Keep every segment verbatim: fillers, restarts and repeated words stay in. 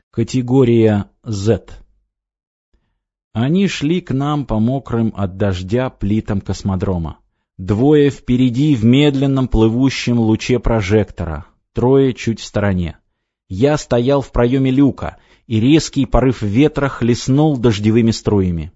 Категория Z. Они шли к нам по мокрым от дождя плитам космодрома. Двое впереди в медленном плывущем луче прожектора, трое чуть в стороне. Я стоял в проеме люка, и резкий порыв ветра хлестнул дождевыми струями.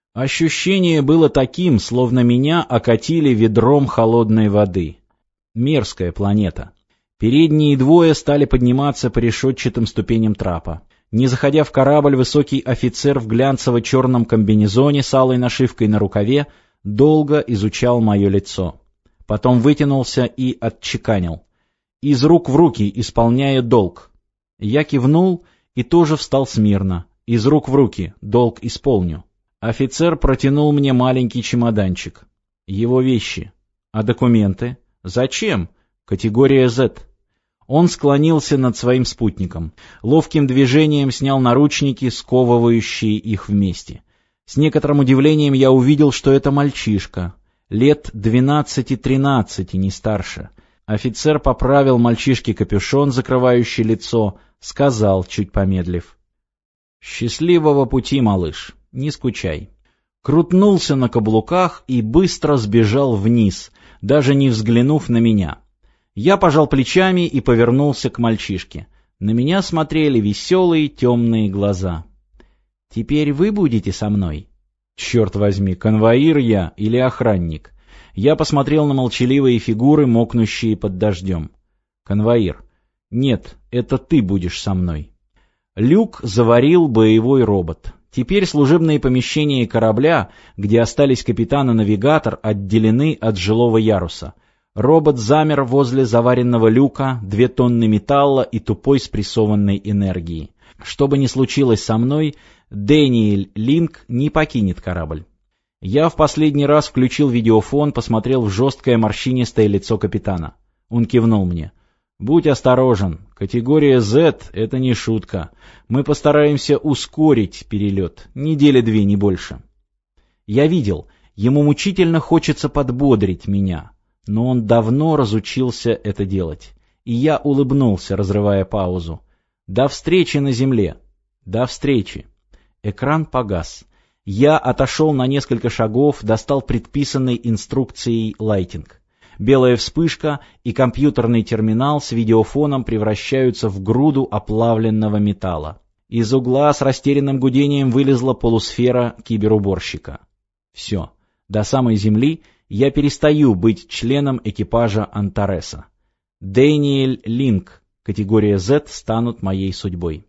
Ощущение было таким, словно меня окатили ведром холодной воды. Мерзкая планета. Передние двое стали подниматься по решетчатым ступеням трапа. Не заходя в корабль, высокий офицер в глянцево-черном комбинезоне с алой нашивкой на рукаве долго изучал мое лицо. Потом вытянулся и отчеканил: «Из рук в руки, исполняя долг». Я кивнул и тоже встал смирно. «Из рук в руки, долг исполню». Офицер протянул мне маленький чемоданчик. Его вещи. А документы? Зачем? Категория Z. Он склонился над своим спутником. Ловким движением снял наручники, сковывающие их вместе. С некоторым удивлением я увидел, что это мальчишка. Лет двенадцати-тринадцати, не старше. Офицер поправил мальчишке капюшон, закрывающий лицо, сказал, чуть помедлив: «Счастливого пути, малыш, не скучай». Крутнулся на каблуках и быстро сбежал вниз, даже не взглянув на меня. Я пожал плечами и повернулся к мальчишке. На меня смотрели веселые темные глаза. «Теперь вы будете со мной?» «Черт возьми, конвоир я или охранник?» Я посмотрел на молчаливые фигуры, мокнущие под дождем. «Конвоир. Нет, это ты будешь со мной». Люк заварил боевой робот. Теперь служебные помещения корабля, где остались капитан и навигатор, отделены от жилого яруса. Робот замер возле заваренного люка, две тонны металла и тупой спрессованной энергии. Что бы ни случилось со мной, Дэниэль Линк не покинет корабль. Я в последний раз включил видеофон, посмотрел в жесткое морщинистое лицо капитана. Он кивнул мне. «Будь осторожен. Категория Z — это не шутка. Мы постараемся ускорить перелет. Недели две, не больше». Я видел, ему мучительно хочется подбодрить меня. Но он давно разучился это делать. И я улыбнулся, разрывая паузу. «До встречи на земле!» «До встречи!» Экран погас. Я отошел на несколько шагов, достал предписанный инструкцией лайтинг. Белая вспышка и компьютерный терминал с видеофоном превращаются в груду оплавленного металла. Из угла с растерянным гудением вылезла полусфера киберуборщика. Все. До самой земли я перестаю быть членом экипажа Антареса. Дэниэль Линк, категория Z, станут моей судьбой.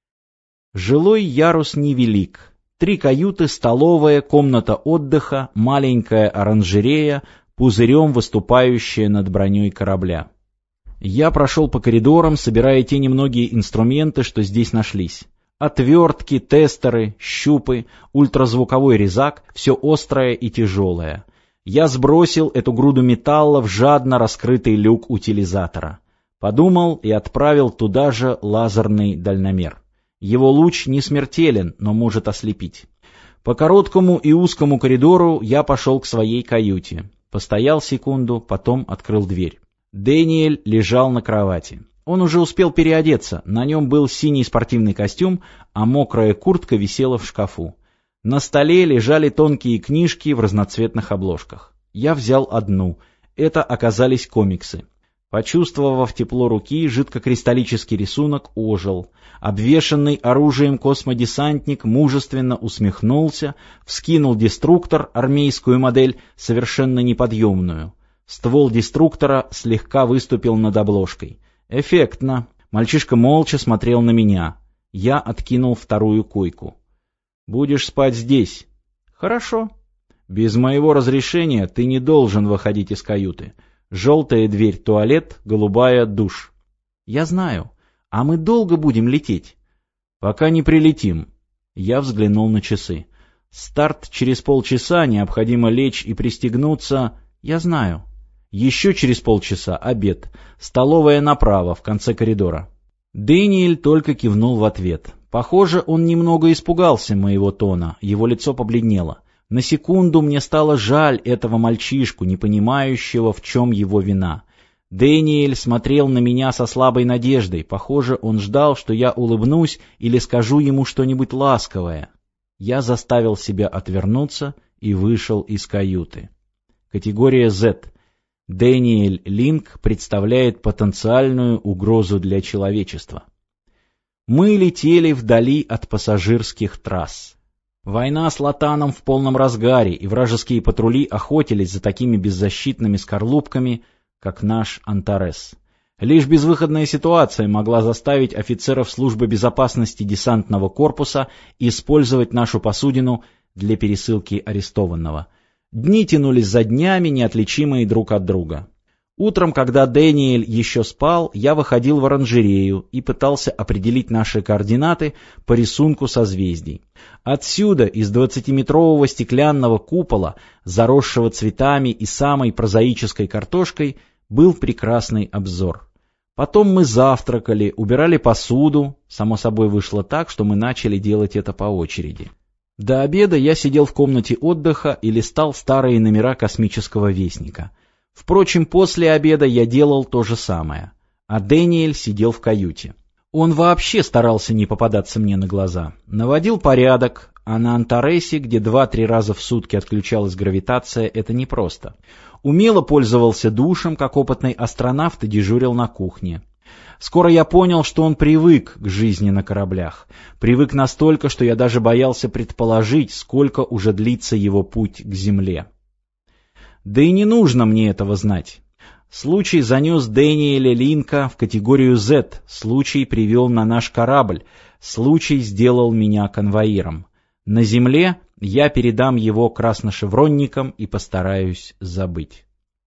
Жилой ярус невелик. Три каюты, столовая, комната отдыха, маленькая оранжерея, пузырем выступающая над броней корабля. Я прошел по коридорам, собирая те немногие инструменты, что здесь нашлись. Отвертки, тестеры, щупы, ультразвуковой резак, все острое и тяжелое. Я сбросил эту груду металла в жадно раскрытый люк утилизатора. Подумал и отправил туда же лазерный дальномер. Его луч не смертелен, но может ослепить. По короткому и узкому коридору я пошел к своей каюте. Постоял секунду, потом открыл дверь. Дэниэль лежал на кровати. Он уже успел переодеться, на нем был синий спортивный костюм, а мокрая куртка висела в шкафу. На столе лежали тонкие книжки в разноцветных обложках. Я взял одну. Это оказались комиксы. Почувствовав тепло руки, жидкокристаллический рисунок ожил. Обвешанный оружием космодесантник мужественно усмехнулся, вскинул деструктор, армейскую модель, совершенно неподъемную. Ствол деструктора слегка выступил над обложкой. Эффектно. Мальчишка молча смотрел на меня. Я откинул вторую койку. «Будешь спать здесь». «Хорошо». «Без моего разрешения ты не должен выходить из каюты. Желтая дверь — туалет, голубая — душ». «Я знаю. А мы долго будем лететь?» «Пока не прилетим». Я взглянул на часы. «Старт через полчаса, необходимо лечь и пристегнуться». «Я знаю». «Еще через полчаса обед. Столовая направо, в конце коридора». Дэниэль только кивнул в ответ. Похоже, он немного испугался моего тона, его лицо побледнело. На секунду мне стало жаль этого мальчишку, не понимающего, в чем его вина. Дэниэль смотрел на меня со слабой надеждой. Похоже, он ждал, что я улыбнусь или скажу ему что-нибудь ласковое. Я заставил себя отвернуться и вышел из каюты. Категория Z. Дэниэль Линк представляет потенциальную угрозу для человечества. Мы летели вдали от пассажирских трасс. Война с Латаном в полном разгаре, и вражеские патрули охотились за такими беззащитными скорлупками, как наш Антарес. Лишь безвыходная ситуация могла заставить офицеров службы безопасности десантного корпуса использовать нашу посудину для пересылки арестованного. Дни тянулись за днями, неотличимые друг от друга. Утром, когда Дэниэль еще спал, я выходил в оранжерею и пытался определить наши координаты по рисунку созвездий. Отсюда, из двадцатиметрового стеклянного купола, заросшего цветами и самой прозаической картошкой, был прекрасный обзор. Потом мы завтракали, убирали посуду. Само собой вышло так, что мы начали делать это по очереди. До обеда я сидел в комнате отдыха и листал старые номера космического вестника. Впрочем, после обеда я делал то же самое, а Дэниэль сидел в каюте. Он вообще старался не попадаться мне на глаза. Наводил порядок, а на Антаресе, где два-три раза в сутки отключалась гравитация, это непросто. Умело пользовался душем, как опытный астронавт, и дежурил на кухне. Скоро я понял, что он привык к жизни на кораблях. Привык настолько, что я даже боялся предположить, сколько уже длится его путь к Земле. Да и не нужно мне этого знать. Случай занес Дэниэля Линка в категорию Z, случай привел на наш корабль, случай сделал меня конвоиром. На Земле я передам его красношевронникам и постараюсь забыть.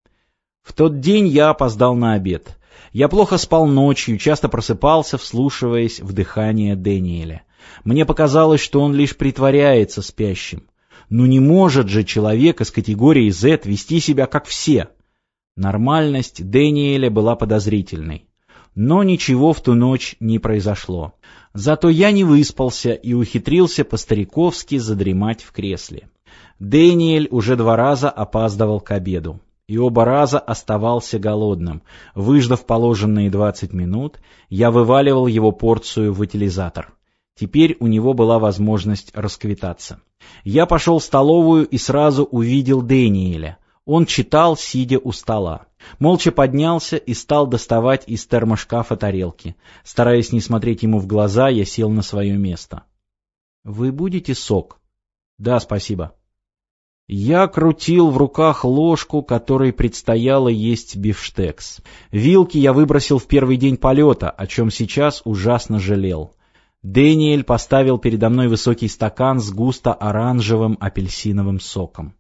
В тот день я опоздал на обед. Я плохо спал ночью, часто просыпался, вслушиваясь в дыхание Дэниэля. Мне показалось, что он лишь притворяется спящим. Ну не может же человек из категории Z вести себя как все. Нормальность Дэниэля была подозрительной. Но ничего в ту ночь не произошло. Зато я не выспался и ухитрился по-стариковски задремать в кресле. Дэниэль уже два раза опаздывал к обеду. И оба раза оставался голодным. Выждав положенные двадцать минут, я вываливал его порцию в утилизатор. Теперь у него была возможность расквитаться. Я пошел в столовую и сразу увидел Дэниэля. Он читал, сидя у стола. Молча поднялся и стал доставать из термошкафа тарелки. Стараясь не смотреть ему в глаза, я сел на свое место. «Вы будете сок?» «Да, спасибо». Я крутил в руках ложку, которой предстояло есть бифштекс. Вилки я выбросил в первый день полета, о чем сейчас ужасно жалел. Дэниэль поставил передо мной высокий стакан с густо-оранжевым апельсиновым соком.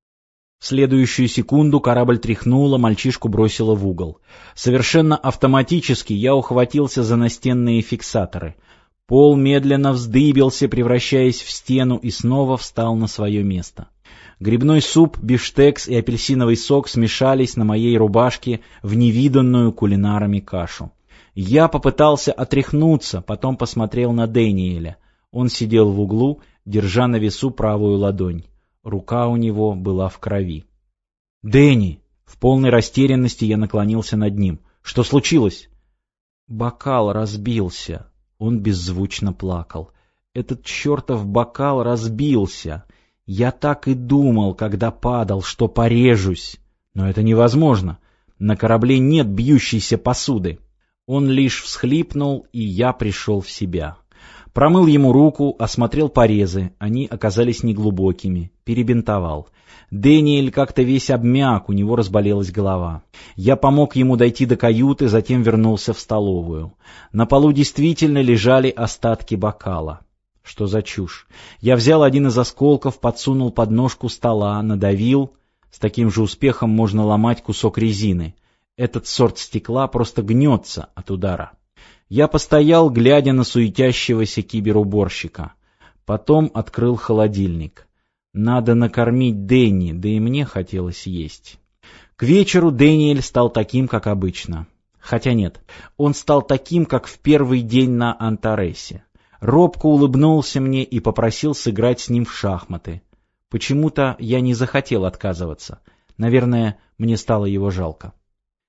В следующую секунду корабль тряхнуло, мальчишку бросило в угол. Совершенно автоматически я ухватился за настенные фиксаторы. Пол медленно вздыбился, превращаясь в стену, и снова встал на свое место. Грибной суп, бифштекс и апельсиновый сок смешались на моей рубашке в невиданную кулинарами кашу. Я попытался отряхнуться, потом посмотрел на Дэниэля. Он сидел в углу, держа на весу правую ладонь. Рука у него была в крови. «Дэнни!» В полной растерянности я наклонился над ним. «Что случилось?» «Бокал разбился». Он беззвучно плакал. «Этот чертов бокал разбился. Я так и думал, когда падал, что порежусь. Но это невозможно. На корабле нет бьющейся посуды». Он лишь всхлипнул, и я пришел в себя. Промыл ему руку, осмотрел порезы, они оказались неглубокими, перебинтовал. Дэниэль как-то весь обмяк, у него разболелась голова. Я помог ему дойти до каюты, затем вернулся в столовую. На полу действительно лежали остатки бокала. Что за чушь? Я взял один из осколков, подсунул под ножку стола, надавил. С таким же успехом можно ломать кусок резины. Этот сорт стекла просто гнется от удара. Я постоял, глядя на суетящегося киберуборщика. Потом открыл холодильник. Надо накормить Дэнни, да и мне хотелось есть. К вечеру Дэниэль стал таким, как обычно. Хотя нет, он стал таким, как в первый день на Антаресе. Робко улыбнулся мне и попросил сыграть с ним в шахматы. Почему-то я не захотел отказываться. Наверное, мне стало его жалко.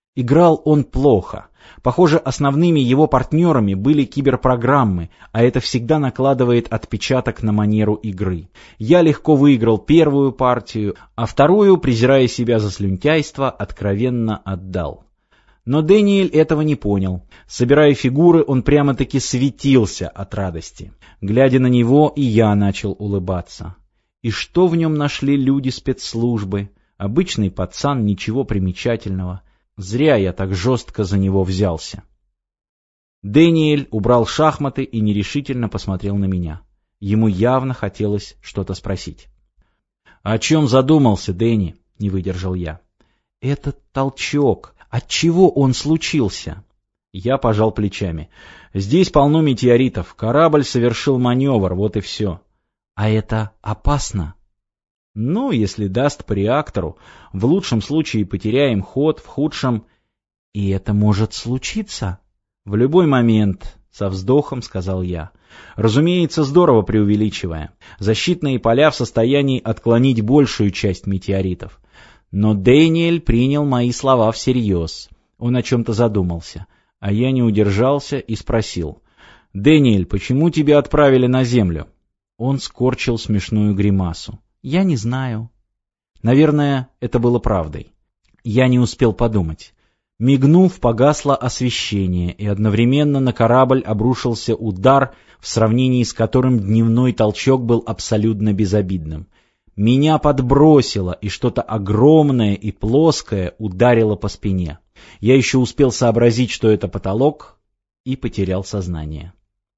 Играл он плохо. Похоже, основными его партнерами были киберпрограммы, а это всегда накладывает отпечаток на манеру игры. Я легко выиграл первую партию, а вторую, презирая себя за слюнтяйство, откровенно отдал. Но Дэниэль этого не понял. Собирая фигуры, он прямо-таки светился от радости. Глядя на него, и я начал улыбаться. И что в нем нашли люди спецслужбы? Обычный пацан, ничего примечательного. Зря я так жестко за него взялся. Дэниэль убрал шахматы и нерешительно посмотрел на меня. Ему явно хотелось что-то спросить. — О чем задумался, Дэнни? — не выдержал я. — Этот толчок. Отчего он случился? Я пожал плечами. Здесь полно метеоритов. Корабль совершил маневр, вот и все. — А это опасно? — Ну, если даст по реактору. В лучшем случае потеряем ход, в худшем... — И это может случиться? — В любой момент, — со вздохом сказал я. Разумеется, здорово преувеличивая. Защитные поля в состоянии отклонить большую часть метеоритов. Но Дэниэль принял мои слова всерьез. Он о чем-то задумался. А я не удержался и спросил. — Дэниэль, почему тебя отправили на Землю? Он скорчил смешную гримасу. — Я не знаю. Наверное, это было правдой. Я не успел подумать. Мигнув, погасло освещение, и одновременно на корабль обрушился удар, в сравнении с которым дневной толчок был абсолютно безобидным. Меня подбросило, и что-то огромное и плоское ударило по спине. Я еще успел сообразить, что это потолок, и потерял сознание.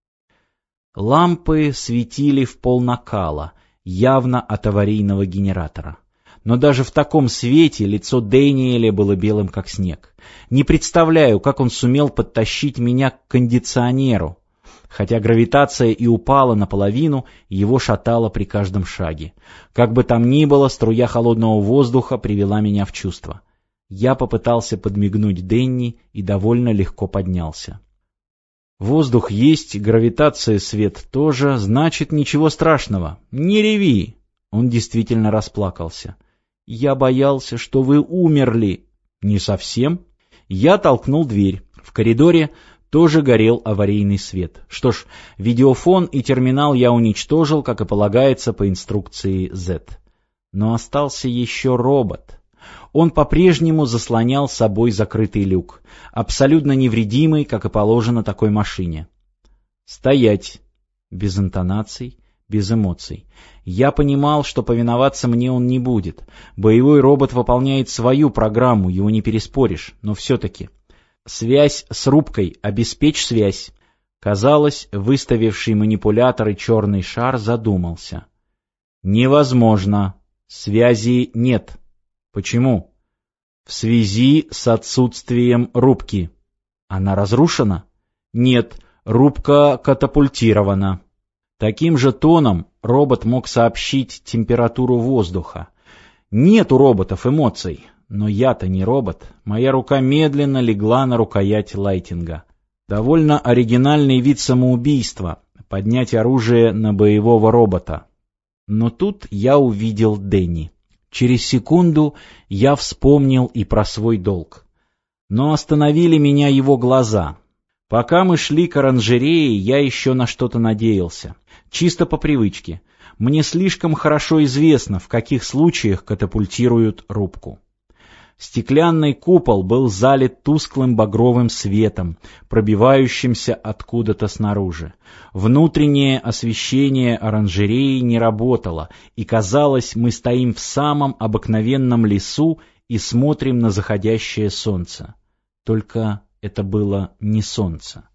Лампы светили в пол накала, явно от аварийного генератора. Но даже в таком свете лицо Дэниэля было белым, как снег. Не представляю, как он сумел подтащить меня к кондиционеру. Хотя гравитация и упала наполовину, его шатало при каждом шаге. Как бы там ни было, струя холодного воздуха привела меня в чувство. Я попытался подмигнуть Дэнни и довольно легко поднялся. Воздух есть, гравитация, свет тоже, значит, ничего страшного. Не реви! Он действительно расплакался. Я боялся, что вы умерли. Не совсем. Я толкнул дверь. В коридоре тоже горел аварийный свет. Что ж, видеофон и терминал я уничтожил, как и полагается по инструкции зет. Но остался еще робот. Он по-прежнему заслонял собой закрытый люк, абсолютно невредимый, как и положено такой машине. «Стоять!» Без интонаций, без эмоций. Я понимал, что повиноваться мне он не будет. Боевой робот выполняет свою программу, его не переспоришь, но все-таки... «Связь с рубкой, обеспечь связь». Казалось, выставивший манипуляторы черный шар задумался. «Невозможно. Связи нет». «Почему?» «В связи с отсутствием рубки». «Она разрушена?» «Нет, рубка катапультирована». Таким же тоном робот мог сообщить температуру воздуха. «Нет у роботов эмоций». Но я-то не робот. Моя рука медленно легла на рукоять лайтинга. Довольно оригинальный вид самоубийства — поднять оружие на боевого робота. Но тут я увидел Дэнни. Через секунду я вспомнил и про свой долг. Но остановили меня его глаза. Пока мы шли к оранжерее, я еще на что-то надеялся. Чисто по привычке. Мне слишком хорошо известно, в каких случаях катапультируют рубку. Стеклянный купол был залит тусклым багровым светом, пробивающимся откуда-то снаружи. Внутреннее освещение оранжереи не работало, и казалось, мы стоим в самом обыкновенном лесу и смотрим на заходящее солнце. Только это было не солнце.